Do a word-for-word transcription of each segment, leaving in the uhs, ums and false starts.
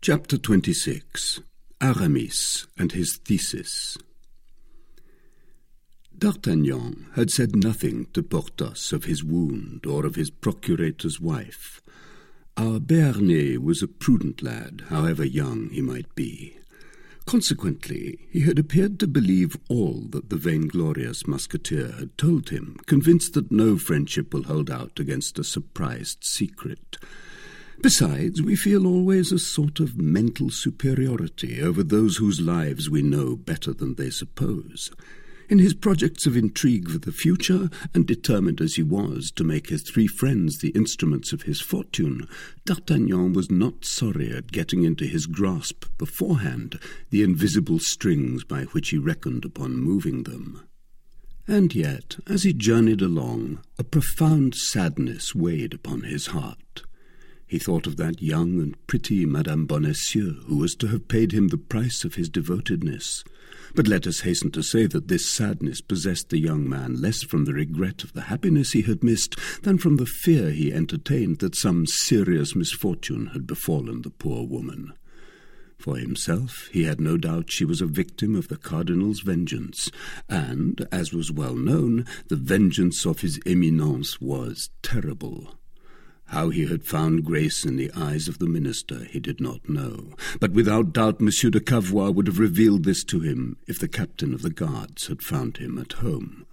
Chapter twenty-six. Aramis and his Thesis. D'Artagnan had said nothing to Porthos of his wound or of his procurator's wife. Our Béarnais was a prudent lad, however young he might be. Consequently, he had appeared to believe all that the vainglorious musketeer had told him, convinced that no friendship will hold out against a surprised secret. Besides, we feel always a sort of mental superiority over those whose lives we know better than they suppose. In his projects of intrigue for the future, and determined as he was to make his three friends the instruments of his fortune, D'Artagnan was not sorry at getting into his grasp beforehand the invisible strings by which he reckoned upon moving them. And yet, as he journeyed along, a profound sadness weighed upon his heart. He thought of that young and pretty Madame Bonacieux, who was to have paid him the price of his devotedness. But let us hasten to say that this sadness possessed the young man less from the regret of the happiness he had missed than from the fear he entertained that some serious misfortune had befallen the poor woman. For himself, he had no doubt she was a victim of the cardinal's vengeance, and, as was well known, the vengeance of his Eminence was terrible. How he had found grace in the eyes of the minister he did not know, but without doubt Monsieur de Cavois would have revealed this to him if the captain of the guards had found him at home.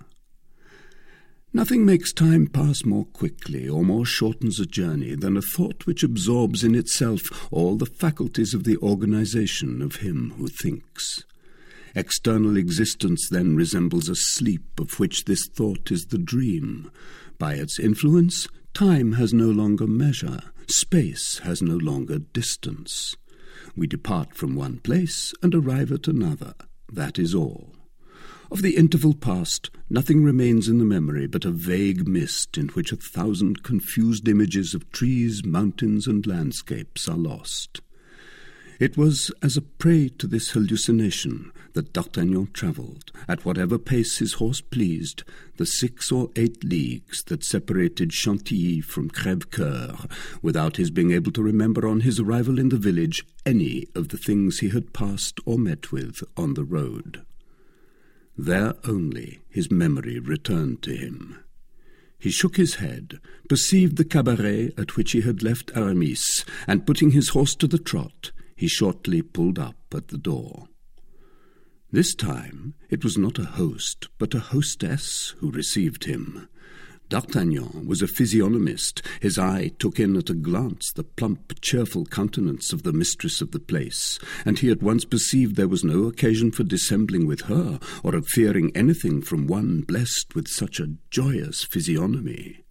Nothing makes time pass more quickly or more shortens a journey than a thought which absorbs in itself all the faculties of the organization of him who thinks. External existence then resembles a sleep of which this thought is the dream. By its influence, time has no longer measure, space has no longer distance. We depart from one place and arrive at another, that is all. Of the interval past, nothing remains in the memory but a vague mist in which a thousand confused images of trees, mountains, and landscapes are lost. It was as a prey to this hallucination that D'Artagnan travelled, at whatever pace his horse pleased, the six or eight leagues that separated Chantilly from Crèvecoeur, without his being able to remember on his arrival in the village any of the things he had passed or met with on the road. There only his memory returned to him. He shook his head, perceived the cabaret at which he had left Aramis, and putting his horse to the trot, he shortly pulled up at the door. This time it was not a host, but a hostess who received him. D'Artagnan was a physiognomist. His eye took in at a glance the plump, cheerful countenance of the mistress of the place, and he at once perceived there was no occasion for dissembling with her, or of fearing anything from one blessed with such a joyous physiognomy.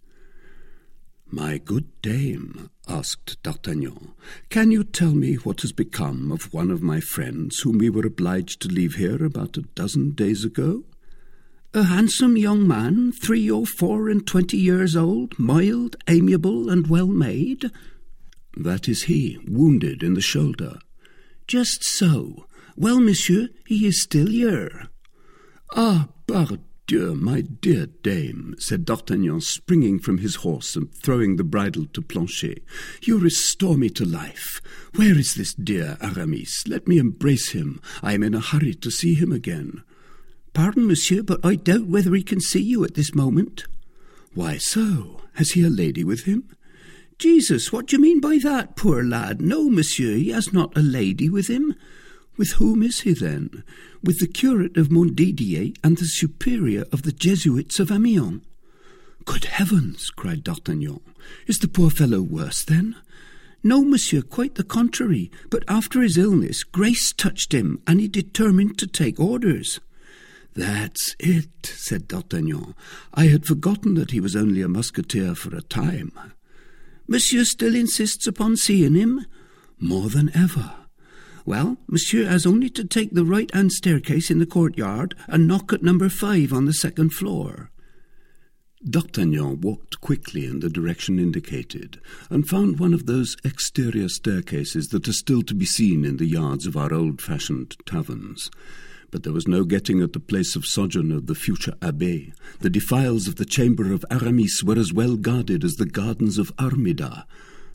"My good dame," asked D'Artagnan, "can you tell me what has become of one of my friends whom we were obliged to leave here about a dozen days ago?" "A handsome young man, three or four and twenty years old, mild, amiable, and well made." "That is he, wounded in the shoulder." "Just so. Well, monsieur, he is still here." "Ah, pardieu, my dear dame," said D'Artagnan, springing from his horse and throwing the bridle to Planchet. "You restore me to life. Where is this dear Aramis? Let me embrace him. I am in a hurry to see him again." "Pardon, monsieur, but I doubt whether he can see you at this moment." "Why so? Has he a lady with him?" "Jesus, what do you mean by that, poor lad? No, monsieur, he has not a lady with him." "With whom is he, then?" "With the curate of Montdidier and the superior of the Jesuits of Amiens." "Good heavens!" cried D'Artagnan. "Is the poor fellow worse, then?" "No, monsieur, quite the contrary. But after his illness, grace touched him, and he determined to take orders." "That's it," said D'Artagnan. "I had forgotten that he was only a musketeer for a time." "Monsieur still insists upon seeing him?" "More than ever." "Well, monsieur has only to take the right-hand staircase in the courtyard and knock at number five on the second floor." D'Artagnan walked quickly in the direction indicated, and found one of those exterior staircases that are still to be seen in the yards of our old-fashioned taverns. But there was no getting at the place of sojourn of the future abbé. The defiles of the chamber of Aramis were as well guarded as the gardens of Armida.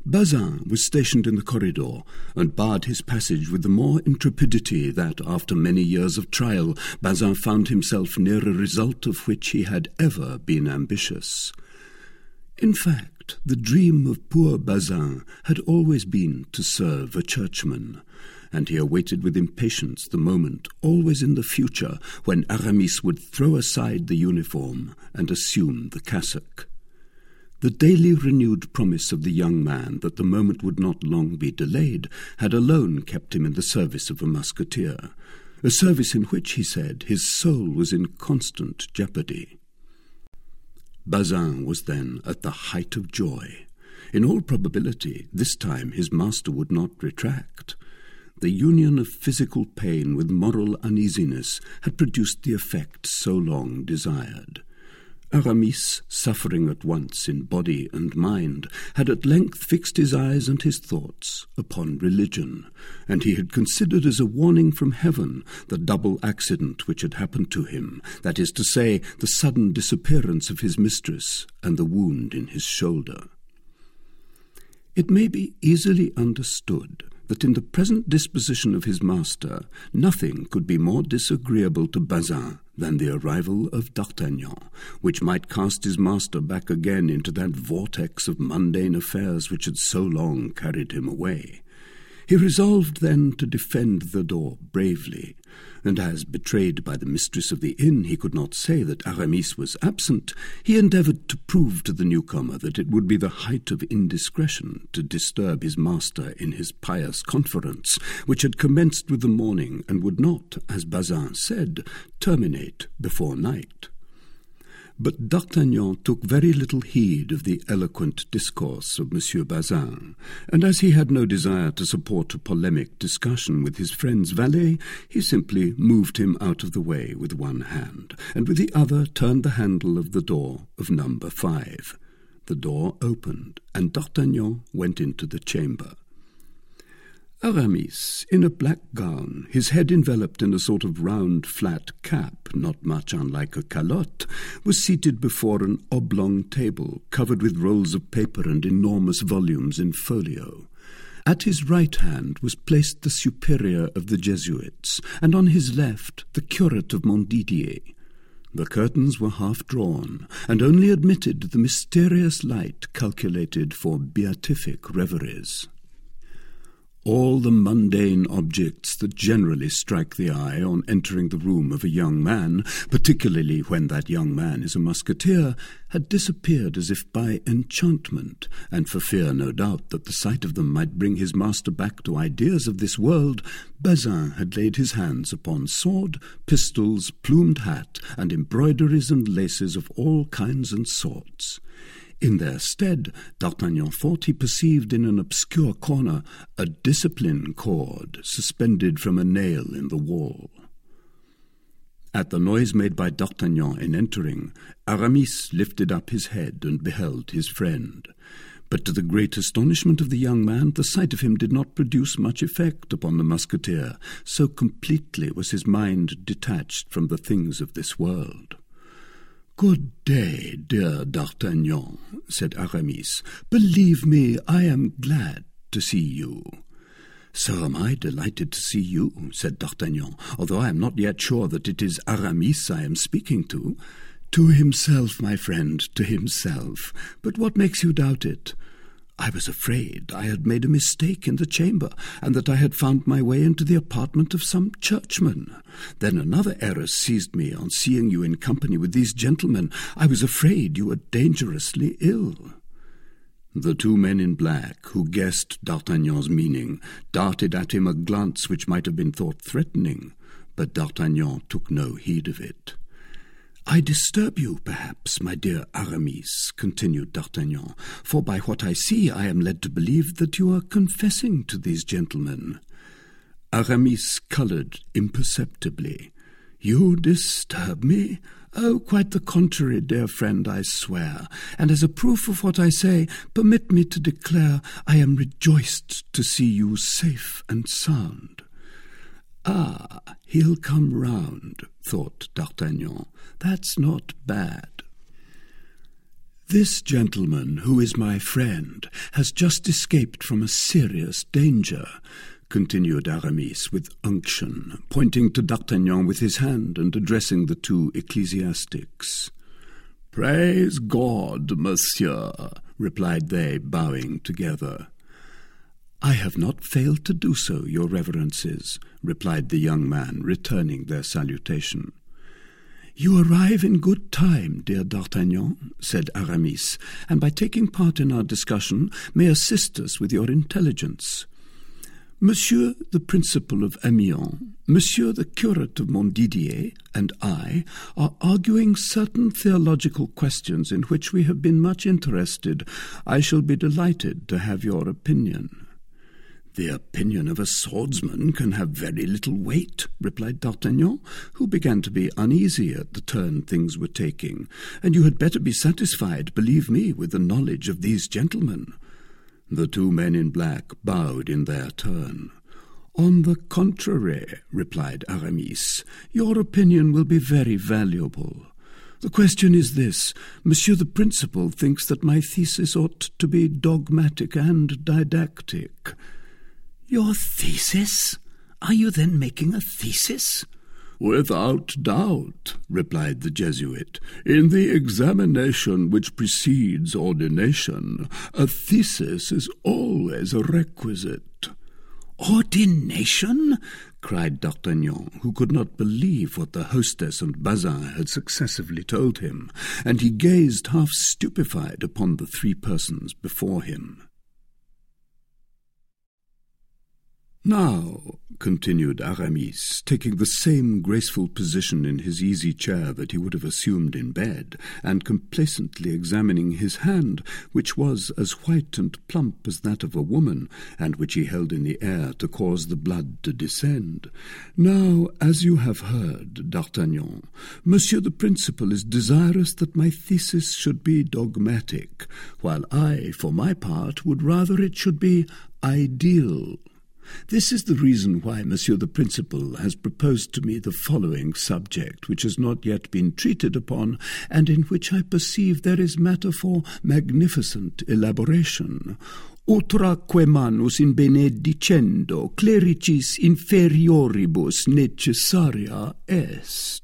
Bazin was stationed in the corridor, and barred his passage with the more intrepidity that, after many years of trial, Bazin found himself near a result of which he had ever been ambitious. In fact, the dream of poor Bazin had always been to serve a churchman, and he awaited with impatience the moment, always in the future, when Aramis would throw aside the uniform and assume the cassock. The daily renewed promise of the young man that the moment would not long be delayed had alone kept him in the service of a musketeer, a service in which, he said, his soul was in constant jeopardy. Bazin was then at the height of joy. In all probability, this time his master would not retract. The union of physical pain with moral uneasiness had produced the effect so long desired. Aramis, suffering at once in body and mind, had at length fixed his eyes and his thoughts upon religion, and he had considered as a warning from heaven the double accident which had happened to him, that is to say, the sudden disappearance of his mistress and the wound in his shoulder. It may be easily understood that in the present disposition of his master nothing could be more disagreeable to Bazin than the arrival of D'Artagnan, which might cast his master back again into that vortex of mundane affairs which had so long carried him away. He resolved then to defend the door bravely, and as, betrayed by the mistress of the inn, he could not say that Aramis was absent, he endeavoured to prove to the newcomer that it would be the height of indiscretion to disturb his master in his pious conference, which had commenced with the morning and would not, as Bazin said, terminate before night. But D'Artagnan took very little heed of the eloquent discourse of Monsieur Bazin, and as he had no desire to support a polemic discussion with his friend's valet, he simply moved him out of the way with one hand, and with the other turned the handle of the door of number five. The door opened, and D'Artagnan went into the chamber. Aramis, in a black gown, his head enveloped in a sort of round, flat cap, not much unlike a calotte, was seated before an oblong table covered with rolls of paper and enormous volumes in folio. At his right hand was placed the superior of the Jesuits, and on his left the curate of Montdidier. The curtains were half drawn, and only admitted the mysterious light calculated for beatific reveries. All the mundane objects that generally strike the eye on entering the room of a young man, particularly when that young man is a musketeer, had disappeared as if by enchantment, and for fear, no doubt, that the sight of them might bring his master back to ideas of this world, Bazin had laid his hands upon sword, pistols, plumed hat, and embroideries and laces of all kinds and sorts. In their stead, D'Artagnan thought he perceived in an obscure corner a discipline cord suspended from a nail in the wall. At the noise made by D'Artagnan in entering, Aramis lifted up his head and beheld his friend. But to the great astonishment of the young man, the sight of him did not produce much effect upon the musketeer, so completely was his mind detached from the things of this world. "Good day, dear D'Artagnan," said Aramis. "Believe me, I am glad to see you." "So am I delighted to see you," said D'Artagnan, "although I am not yet sure that it is Aramis I am speaking to." "To himself, my friend, to himself. But what makes you doubt it?" "I was afraid I had made a mistake in the chamber, and that I had found my way into the apartment of some churchman. Then another error seized me on seeing you in company with these gentlemen. I was afraid you were dangerously ill." The two men in black, who guessed D'Artagnan's meaning, darted at him a glance which might have been thought threatening, but D'Artagnan took no heed of it. "I disturb you, perhaps, my dear Aramis," continued D'Artagnan, "for by what I see I am led to believe that you are confessing to these gentlemen." Aramis coloured imperceptibly. "You disturb me? Oh, quite the contrary, dear friend, I swear. And as a proof of what I say, permit me to declare I am rejoiced to see you safe and sound." "Ah, he'll come round," thought D'Artagnan. "That's not bad." This gentleman, who is my friend, has just escaped from a serious danger, continued Aramis with unction, pointing to D'Artagnan with his hand and addressing the two ecclesiastics. Praise God, monsieur, replied they, bowing together. I have not failed to do so, your reverences, replied the young man, returning their salutation. You arrive in good time, dear D'Artagnan, said Aramis, and by taking part in our discussion may assist us with your intelligence. Monsieur the Principal of Amiens, Monsieur the Curate of Montdidier, and I are arguing certain theological questions in which we have been much interested. I shall be delighted to have your opinion. The opinion of a swordsman can have very little weight, replied D'Artagnan, who began to be uneasy at the turn things were taking, and you had better be satisfied, believe me, with the knowledge of these gentlemen. The two men in black bowed in their turn. On the contrary, replied Aramis, your opinion will be very valuable. The question is this. Monsieur the Principal thinks that my thesis ought to be dogmatic and didactic. Your thesis? Are you then making a thesis? Without doubt, replied the Jesuit. In the examination which precedes ordination, a thesis is always a requisite. Ordination? cried D'Artagnan, who could not believe what the hostess and Bazin had successively told him, and he gazed half stupefied upon the three persons before him. Now, continued Aramis, taking the same graceful position in his easy chair that he would have assumed in bed, and complacently examining his hand, which was as white and plump as that of a woman, and which he held in the air to cause the blood to descend. Now, as you have heard, D'Artagnan, Monsieur the Principal is desirous that my thesis should be dogmatic, while I, for my part, would rather it should be ideal. This is the reason why Monsieur the Principal has proposed to me the following subject, which has not yet been treated upon, and in which I perceive there is matter for magnificent elaboration. Utraque manus in benedicendo clericis inferioribus necessaria est.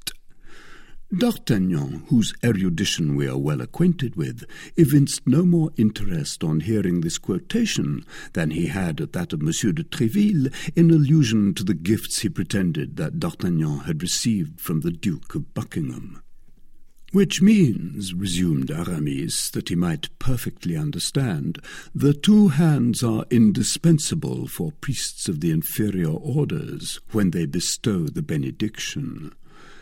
D'Artagnan, whose erudition we are well acquainted with, evinced no more interest on hearing this quotation than he had at that of Monsieur de Tréville in allusion to the gifts he pretended that D'Artagnan had received from the Duke of Buckingham. Which means, resumed Aramis, that he might perfectly understand, the two hands are indispensable for priests of the inferior orders when they bestow the benediction.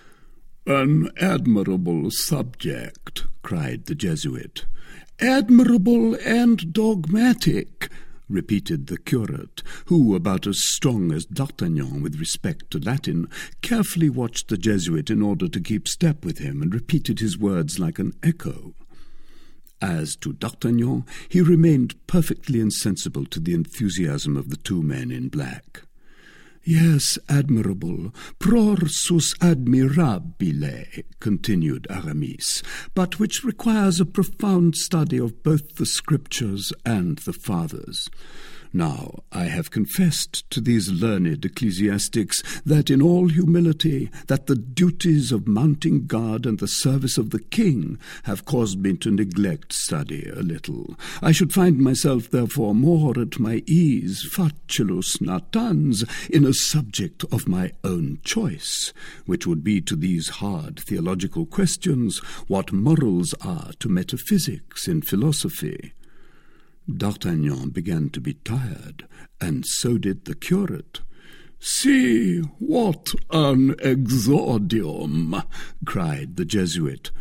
An admirable subject, cried the Jesuit. Admirable and dogmatic, repeated the curate, who, about as strong as D'Artagnan with respect to Latin, carefully watched the Jesuit in order to keep step with him, and repeated his words like an echo. As to D'Artagnan, he remained perfectly insensible to the enthusiasm of the two men in black. Yes, admirable, prorsus admirabile, continued Aramis, but which requires a profound study of both the Scriptures and the Fathers. Now, I have confessed to these learned ecclesiastics that in all humility, that the duties of mounting guard and the service of the king have caused me to neglect study a little. I should find myself, therefore, more at my ease, facilis natans, in a subject of my own choice, which would be to these hard theological questions what morals are to metaphysics in philosophy. D'Artagnan began to be tired, and so did the curate. See, what an exordium! cried the Jesuit.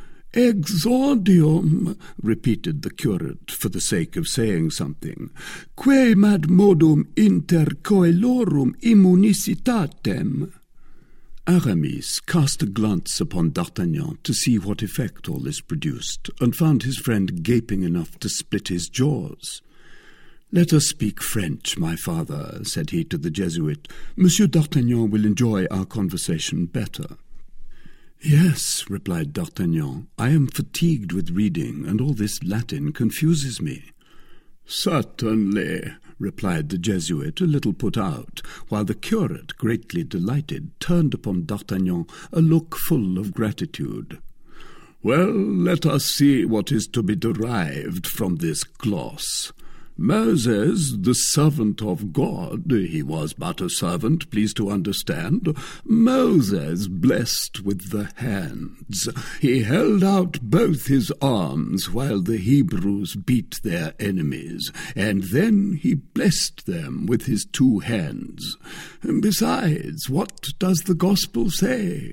Exordium, repeated the curate, for the sake of saying something. Quemad modum inter coelorum immunicitatem. Aramis cast a glance upon D'Artagnan to see what effect all this produced, and found his friend gaping enough to split his jaws. "Let us speak French, my father," said he to the Jesuit. "Monsieur D'Artagnan will enjoy our conversation better." "Yes," replied D'Artagnan, "I am fatigued with reading, and all this Latin confuses me." "Certainly," replied the Jesuit, a little put out, while the curate, greatly delighted, turned upon D'Artagnan a look full of gratitude. "Well, let us see what is to be derived from this gloss. Moses, the servant of God, he was but a servant, please to understand, Moses blessed with the hands. He held out both his arms while the Hebrews beat their enemies, and then he blessed them with his two hands. Besides, what does the Gospel say?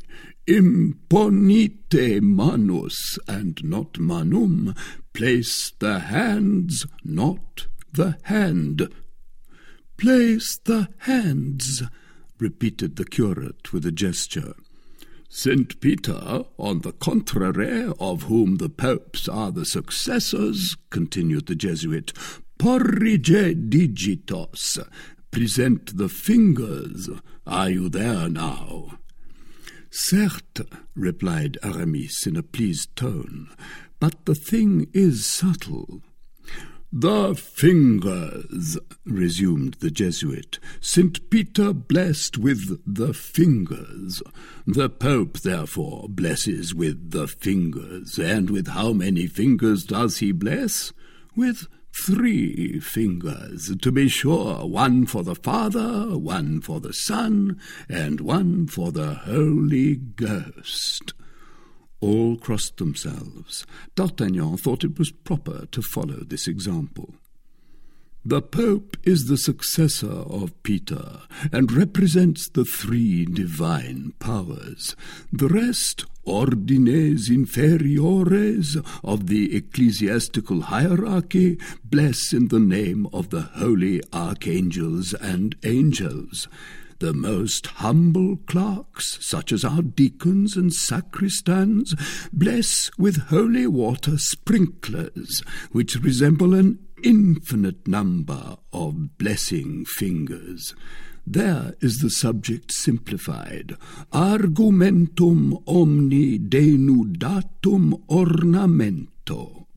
Imponite manus, and not manum. Place the hands, not the hand." "Place the hands," repeated the curate with a gesture. "Saint Peter, on the contrary, of whom the popes are the successors," continued the Jesuit, "porrige digitos, present the fingers. Are you there now?" "Certes," replied Aramis in a pleased tone, "but the thing is subtle." "The fingers," resumed the Jesuit. "Saint Peter blessed with the fingers. The Pope, therefore, blesses with the fingers. And with how many fingers does he bless? With three fingers, to be sure, one for the Father, one for the Son, and one for the Holy Ghost." All crossed themselves. D'Artagnan thought it was proper to follow this example. "The Pope is the successor of Peter, and represents the three divine powers. The rest, ordines inferiores of the ecclesiastical hierarchy, bless in the name of the holy archangels and angels. The most humble clerks, such as our deacons and sacristans, bless with holy water sprinklers, which resemble an infinite number of blessing fingers. There is the subject simplified. Argumentum omni denudatum ornamento.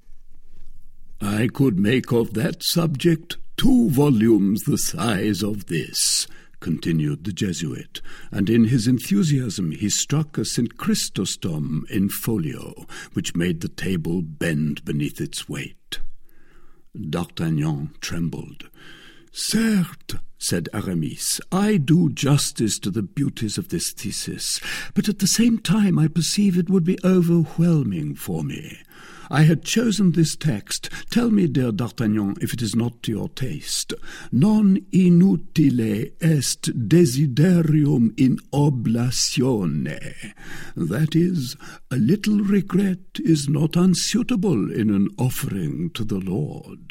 I could make of that subject two volumes the size of this," continued the Jesuit, and in his enthusiasm he struck a Saint Chrysostom in folio, which made the table bend beneath its weight. D'Artagnan trembled. "Certes," said Aramis, "I do justice to the beauties of this thesis, but at the same time I perceive it would be overwhelming for me. I had chosen this text. Tell me, dear D'Artagnan, if it is not to your taste. Non inutile est desiderium in oblatione. That is, a little regret is not unsuitable in an offering to the Lord."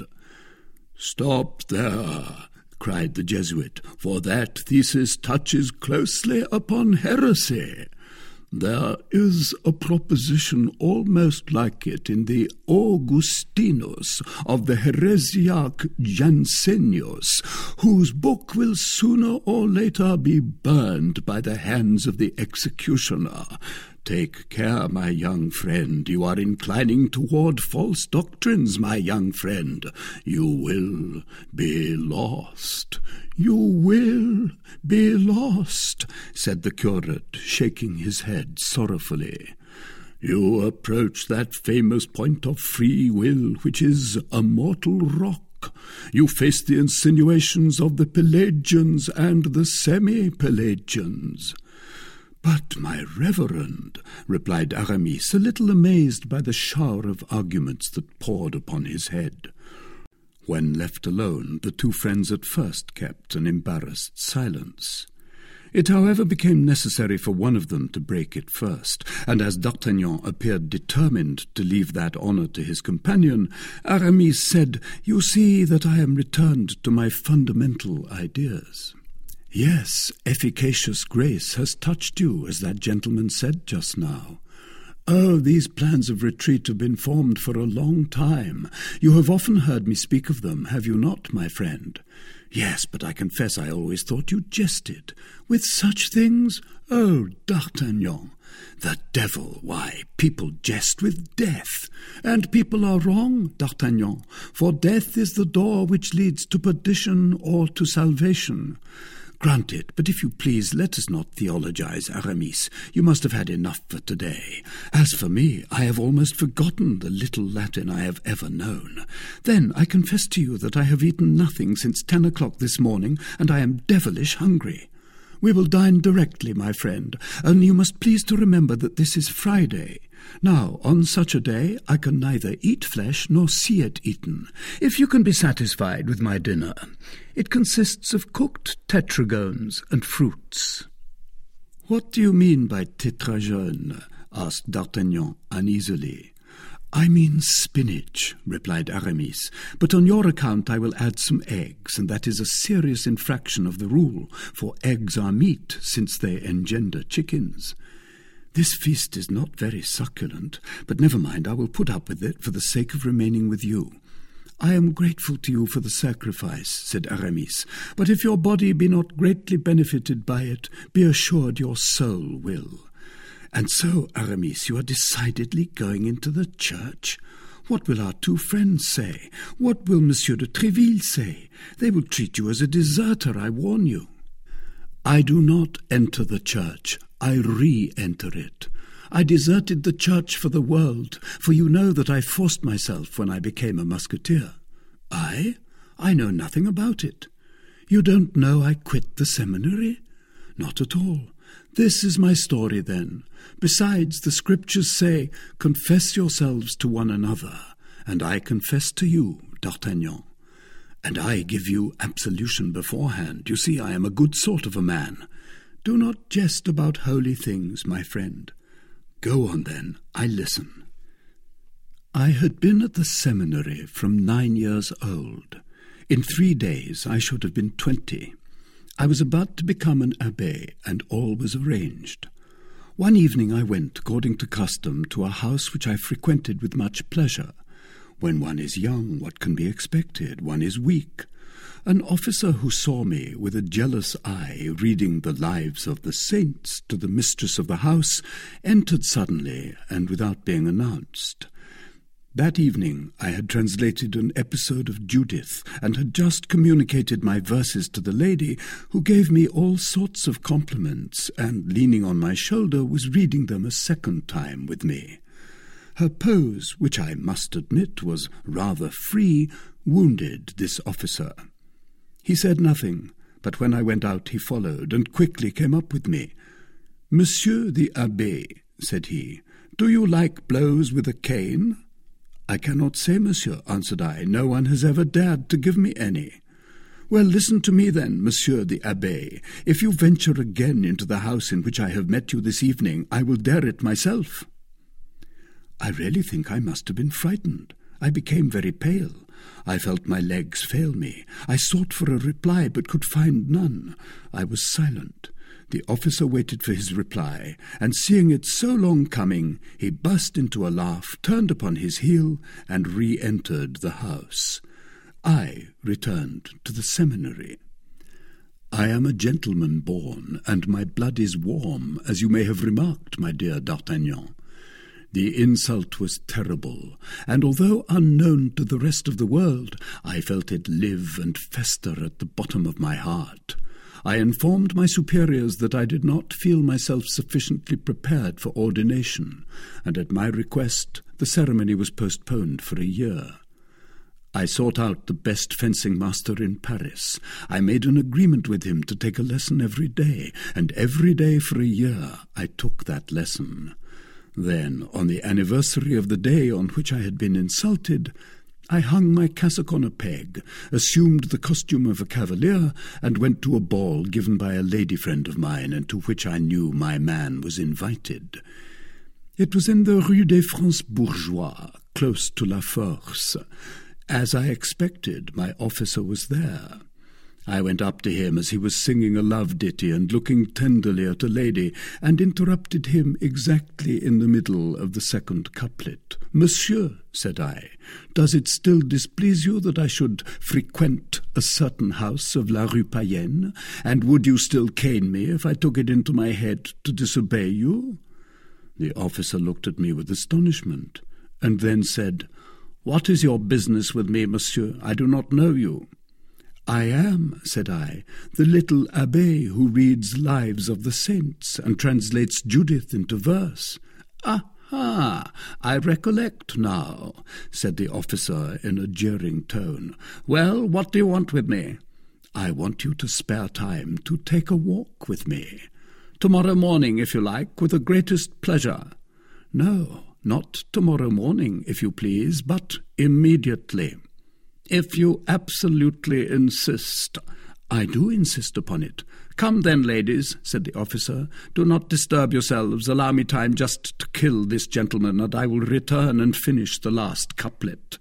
"Stop there," cried the Jesuit, "for that thesis touches closely upon heresy. There is a proposition almost like it in the Augustinus of the heresiarch Jansenius, whose book will sooner or later be burned by the hands of the executioner. Take care, my young friend. You are inclining toward false doctrines, my young friend. You will be lost. You will be lost, said the curate, shaking his head sorrowfully. You approach that famous point of free will, which is a mortal rock. You face the insinuations of the Pelagians and the semi-Pelagians. But, my reverend, replied Aramis, a little amazed by the shower of arguments that poured upon his head. When left alone, the two friends at first kept an embarrassed silence. It, however, became necessary for one of them to break it first, and as D'Artagnan appeared determined to leave that honour to his companion, Aramis said, "You see that I am returned to my fundamental ideas." "Yes, efficacious grace has touched you, as that gentleman said just now." Oh, these plans of retreat have been formed for a long time. You have often heard me speak of them, have you not, my friend? Yes, but I confess I always thought you jested. With such things? Oh, D'Artagnan! The devil! Why, people jest with death. And people are wrong, D'Artagnan, for death is the door which leads to perdition or to salvation. Granted, but if you please, let us not theologize, Aramis. You must have had enough for today. As for me, I have almost forgotten the little Latin I have ever known. Then I confess to you that I have eaten nothing since ten o'clock this morning, and I am devilish hungry. We will dine directly, my friend, only you must please to remember that this is Friday. Now, on such a day, I can neither eat flesh nor see it eaten. If you can be satisfied with my dinner, it consists of cooked tetragones and fruits. What do you mean by tetragones? Asked D'Artagnan uneasily. I mean spinach, replied Aramis, but on your account I will add some eggs, and that is a serious infraction of the rule, for eggs are meat, since they engender chickens. This feast is not very succulent, but never mind, I will put up with it for the sake of remaining with you. I am grateful to you for the sacrifice, said Aramis, but if your body be not greatly benefited by it, be assured your soul will. And so, Aramis, you are decidedly going into the church? What will our two friends say? What will Monsieur de Tréville say? They will treat you as a deserter, I warn you. I do not enter the church, I re-enter it. I deserted the church for the world, for you know that I forced myself when I became a musketeer. I? I know nothing about it. You don't know I quit the seminary? Not at all. This is my story, then. Besides, the scriptures say, confess yourselves to one another, and I confess to you, D'Artagnan. And I give you absolution beforehand. You see, I am a good sort of a man. Do not jest about holy things, my friend. Go on, then. I listen. I had been at the seminary from nine years old. In three days I should have been twenty. I was about to become an abbé, and all was arranged. One evening I went, according to custom, to a house which I frequented with much pleasure. When one is young, what can be expected? One is weak. An officer who saw me with a jealous eye reading the lives of the saints to the mistress of the house entered suddenly and without being announced. That evening I had translated an episode of Judith and had just communicated my verses to the lady, who gave me all sorts of compliments and, leaning on my shoulder, was reading them a second time with me. Her pose, which I must admit was rather free, wounded this officer. He said nothing, but when I went out he followed and quickly came up with me. "Monsieur the Abbé," said he, "do you like blows with a cane?" "I cannot say, monsieur," answered I. "No one has ever dared to give me any." "Well, listen to me then, monsieur the Abbé. If you venture again into the house in which I have met you this evening, I will dare it myself." I really think I must have been frightened. I became very pale. I felt my legs fail me. I sought for a reply, but could find none. I was silent. The officer waited for his reply, and seeing it so long coming, he burst into a laugh, turned upon his heel, and re-entered the house. I returned to the seminary. I am a gentleman born, and my blood is warm, as you may have remarked, my dear D'Artagnan. The insult was terrible, and although unknown to the rest of the world, I felt it live and fester at the bottom of my heart. I informed my superiors that I did not feel myself sufficiently prepared for ordination, and at my request the ceremony was postponed for a year. I sought out the best fencing master in Paris. I made an agreement with him to take a lesson every day, and every day for a year I took that lesson. Then, on the anniversary of the day on which I had been insulted, I hung my cassock on a peg, assumed the costume of a cavalier, and went to a ball given by a lady friend of mine, and to which I knew my man was invited. It was in the Rue des Francs Bourgeois, close to La Force. As I expected, my officer was there. I went up to him as he was singing a love ditty and looking tenderly at a lady, and interrupted him exactly in the middle of the second couplet. "Monsieur," said I, "does it still displease you that I should frequent a certain house of La Rue Payenne, and would you still cane me if I took it into my head to disobey you?" The officer looked at me with astonishment, and then said, "What is your business with me, monsieur? I do not know you." "I am," said I, "the little abbé who reads Lives of the Saints and translates Judith into verse." "Aha! I recollect now," said the officer in a jeering tone. "Well, what do you want with me?" "I want you to spare time to take a walk with me." "Tomorrow morning, if you like, with the greatest pleasure." "No, not tomorrow morning, if you please, but immediately." "If you absolutely insist." "I do insist upon it." "Come then, ladies," said the officer. "Do not disturb yourselves. Allow me time just to kill this gentleman, and I will return and finish the last couplet."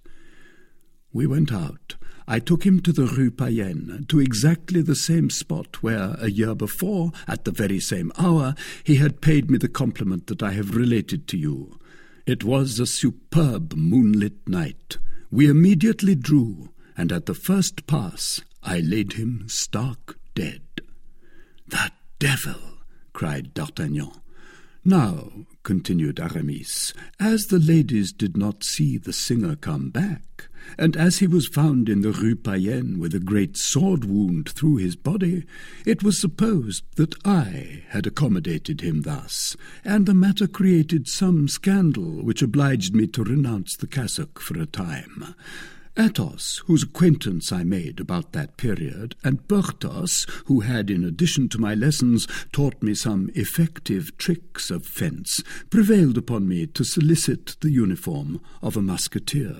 We went out. I took him to the Rue Payenne, to exactly the same spot where, a year before, at the very same hour, he had paid me the compliment that I have related to you. It was a superb moonlit night. We immediately drew, and at the first pass I laid him stark dead. "The devil!" cried D'Artagnan. "Now," continued Aramis, "as the ladies did not see the singer come back, and as he was found in the Rue Payenne with a great sword wound through his body, it was supposed that I had accommodated him thus, and the matter created some scandal which obliged me to renounce the cassock for a time. Athos, whose acquaintance I made about that period, and Porthos, who had, in addition to my lessons, taught me some effective tricks of fence, prevailed upon me to solicit the uniform of a musketeer.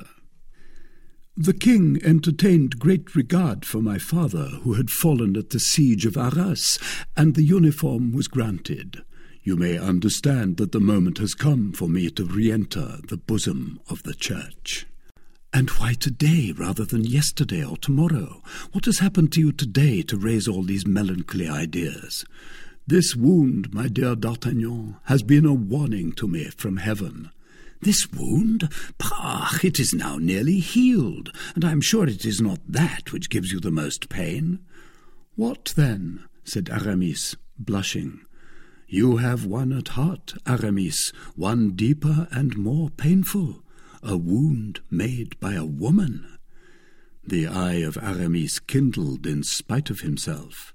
The king entertained great regard for my father, who had fallen at the siege of Arras, and the uniform was granted. You may understand that the moment has come for me to re-enter the bosom of the church." "And why today rather than yesterday or tomorrow? What has happened to you today to raise all these melancholy ideas?" "This wound, my dear D'Artagnan, has been a warning to me from heaven." "This wound? Pah! It is now nearly healed, and I am sure it is not that which gives you the most pain." "What then?" said Aramis, blushing. "You have one at heart, Aramis, one deeper and more painful. A wound made by a woman." The eye of Aramis kindled in spite of himself.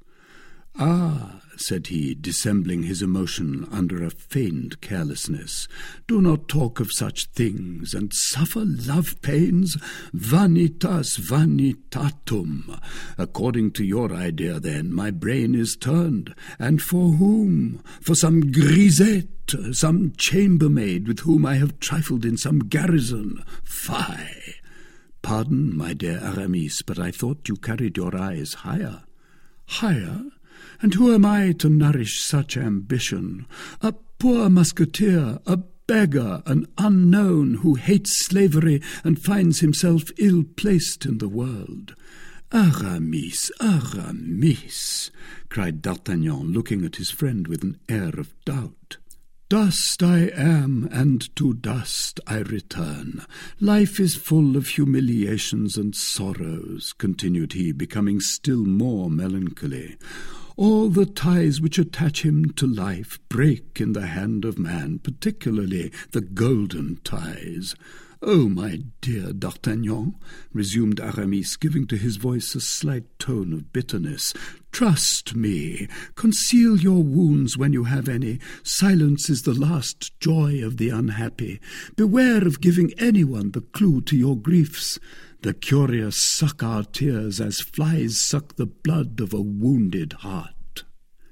"Ah," said he, dissembling his emotion under a feigned carelessness, "do not talk of such things, and suffer love pains. Vanitas vanitatum. According to your idea, then, my brain is turned. And for whom? For some grisette, some chambermaid with whom I have trifled in some garrison. Fie! Pardon, my dear Aramis, but I thought you carried your eyes higher." "Higher? And who am I to nourish such ambition? A poor musketeer, a beggar, an unknown, who hates slavery and finds himself ill-placed in the world." "Aramis, Aramis," cried D'Artagnan, looking at his friend with an air of doubt. "Dust I am, and to dust I return. Life is full of humiliations and sorrows," continued he, becoming still more melancholy. "All the ties which attach him to life break in the hand of man, particularly the golden ties. Oh, my dear D'Artagnan," resumed Aramis, giving to his voice a slight tone of bitterness, "trust me. Conceal your wounds when you have any. Silence is the last joy of the unhappy. Beware of giving anyone the clue to your griefs. The curious suck our tears as flies suck the blood of a wounded heart."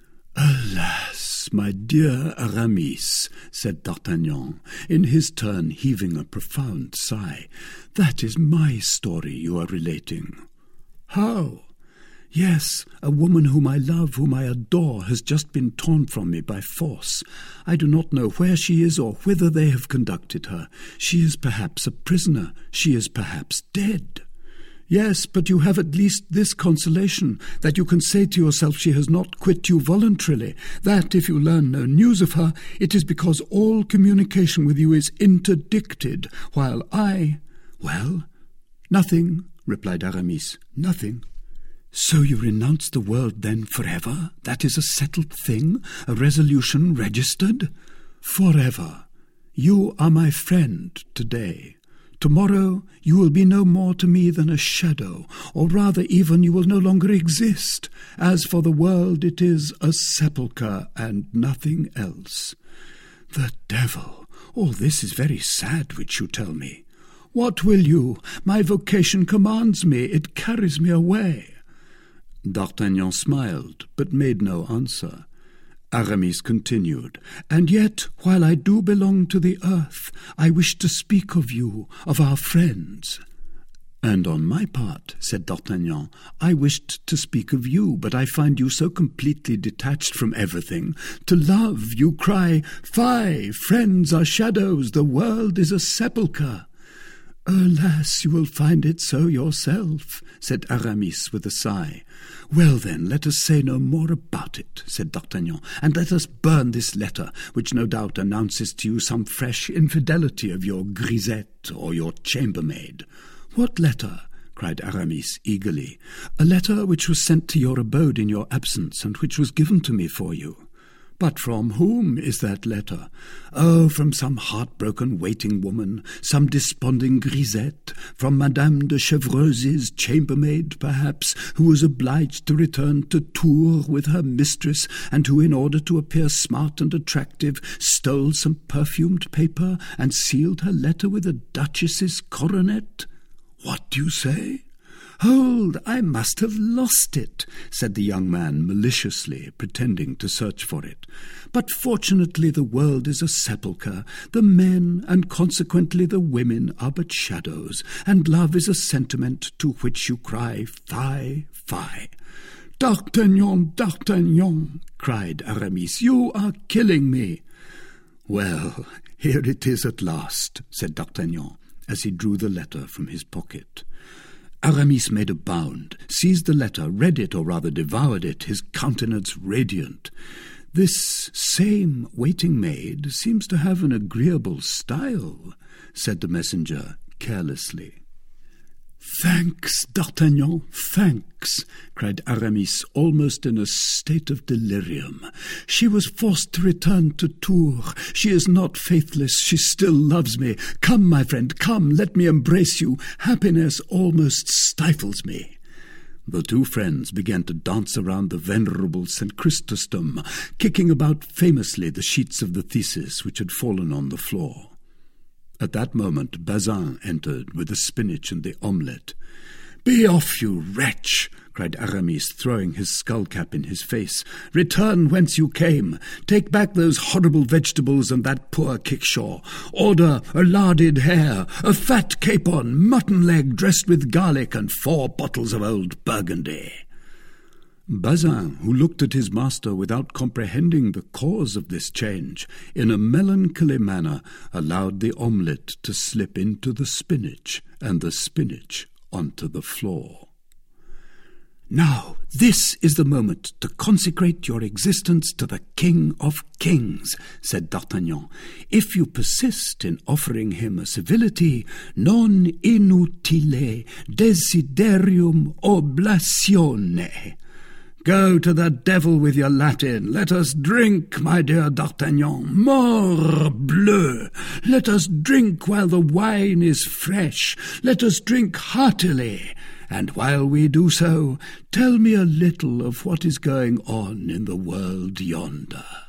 "Alas, my dear Aramis," said D'Artagnan, in his turn heaving a profound sigh, "that is my story you are relating." "How?" "Yes, a woman whom I love, whom I adore, has just been torn from me by force. I do not know where she is or whither they have conducted her. She is perhaps a prisoner. She is perhaps dead." Yes, but you have at least this consolation, that you can say to yourself she has not quit you voluntarily, that if you learn no news of her, it is because all communication with you is interdicted, while I— Well, nothing, replied Aramis, nothing. So you renounce the world then forever? That is a settled thing, a resolution registered? Forever. You are my friend today. Tomorrow you will be no more to me than a shadow, or rather even you will no longer exist. As for the world, it is a sepulchre and nothing else. The devil! All this is very sad which you tell me. What will you? My vocation commands me, it carries me away. D'Artagnan smiled, but made no answer. Aramis continued, And yet, while I do belong to the earth, I wish to speak of you, of our friends. And on my part, said D'Artagnan, I wished to speak of you, but I find you so completely detached from everything. To love, you cry, Fie, friends are shadows, the world is a sepulchre. Alas, you will find it so yourself, said Aramis with a sigh. Well then, let us say no more about it, said D'Artagnan, and let us burn this letter, which no doubt announces to you some fresh infidelity of your grisette or your chambermaid. What letter? Cried Aramis eagerly. A letter which was sent to your abode in your absence, and which was given to me for you. But from whom is that letter? Oh, from some heartbroken waiting woman, some desponding grisette, from Madame de Chevreuse's chambermaid, perhaps, who was obliged to return to Tours with her mistress, and who, in order to appear smart and attractive, stole some perfumed paper and sealed her letter with a duchess's coronet. What do you say? Hold, I must have lost it, said the young man maliciously, pretending to search for it. But fortunately the world is a sepulchre. The men, and consequently the women, are but shadows, and love is a sentiment to which you cry, Fie, fie. D'Artagnan, D'Artagnan, cried Aramis, you are killing me. Well, here it is at last, said D'Artagnan, as he drew the letter from his pocket. Aramis made a bound, seized the letter, read it, or rather devoured it, his countenance radiant. This same waiting maid seems to have an agreeable style, said the messenger carelessly. Thanks, D'Artagnan, thanks, cried Aramis, almost in a state of delirium. She was forced to return to Tours. She is not faithless, she still loves me. Come, my friend, come, let me embrace you. Happiness almost stifles me. The two friends began to dance around the venerable Saint Chrysostom, kicking about famously the sheets of the thesis which had fallen on the floor. At that moment Bazin entered with the spinach and the omelette. "Be off, you wretch!" cried Aramis, throwing his skull-cap in his face. "Return whence you came. Take back those horrible vegetables and that poor kickshaw. Order a larded hare, a fat capon, mutton leg dressed with garlic, and four bottles of old Burgundy." Bazin, who looked at his master without comprehending the cause of this change, in a melancholy manner allowed the omelette to slip into the spinach, and the spinach onto the floor. "Now, this is the moment to consecrate your existence to the King of Kings," said D'Artagnan. "If you persist in offering him a civility, non inutile desiderium oblatione. Go to the devil with your Latin. Let us drink, my dear D'Artagnan. Morbleu! Let us drink while the wine is fresh. Let us drink heartily. And while we do so, tell me a little of what is going on in the world yonder."